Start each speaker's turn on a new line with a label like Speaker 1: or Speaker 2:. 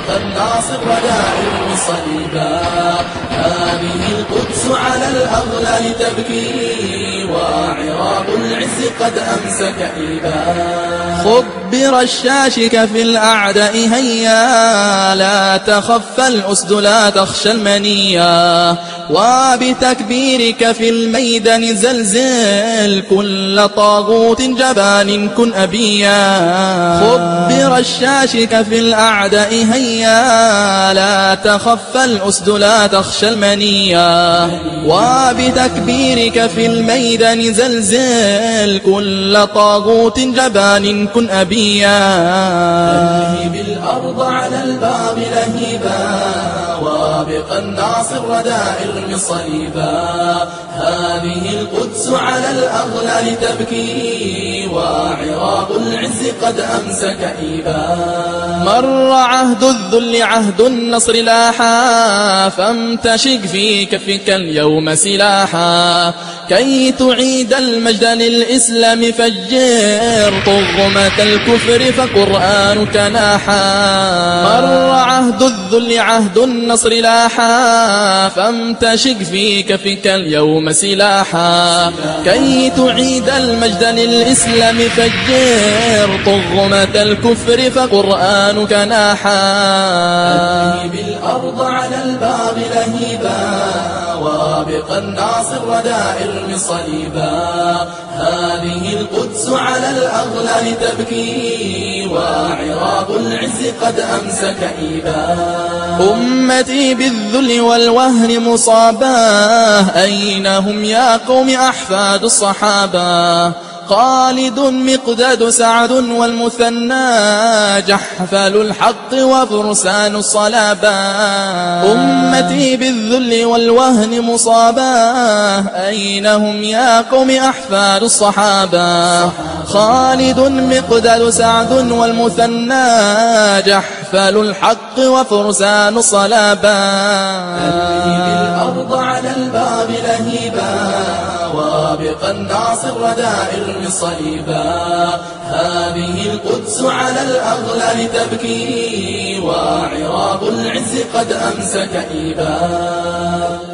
Speaker 1: الناصر ودائر صليبا. هذه القدس على الأغلال تبكي وعراق العز قد أمسى كئيبا. خبر الشاشك في الأعداء هيا لا تخف الأسد لا تخشى المنيا. وبتكبيرك في الميدان زلزل كل طاغوت جبان كن أبيا. خبر الشاشك في الأعداء هيا لا تخف الأسد لا تخشى المنيا. وبتكبيرك في الميدان زلزل كل طاغوت جبان كن أبيا. تلهب الأرض على الباب لهيبا وابق الناصر ودائر صليبا. هذه القدس على الأغلال تبكي وعراق العز قد أمسى كئيبا. مر عهد الذل عهد النصر لاحا فامتشق في كفك اليوم سلاحا. كي تعيد المجد للإسلام فجر طغمة الكفر فقرآنك ناحا. مر عهد الذل عهد النصر لاحا فامتشق في كفك اليوم سلاحا. كي تعيد المجد للإسلام فجر طغمة الكفر فقرآنك ناحا. تلهب الأرض على الباب لهيبا وابق الناصر ودائر صليبا. هذه القدس على الأغلال تبكي وعراق العز قد أمسى كئيبا. أمتي بالذل والوهن مصاباه أين هم يا قوم أحفاد الصحابة. خالد مقداد سعد والمثنى جحفل الحق وفرسان الصلابة. أمتي بالذل والوهن مصاباه أين هم يا قوم أحفاد الصحابة. خالد مقداد سعد والمثنى جحفل الحق وفرسان الصلابة. تلهب الأرض على الباب لهيبا وابق الناصر ودائر صليبا. هذه القدس على الأغلال تبكي وعراق العز قد أمسى كئيبا.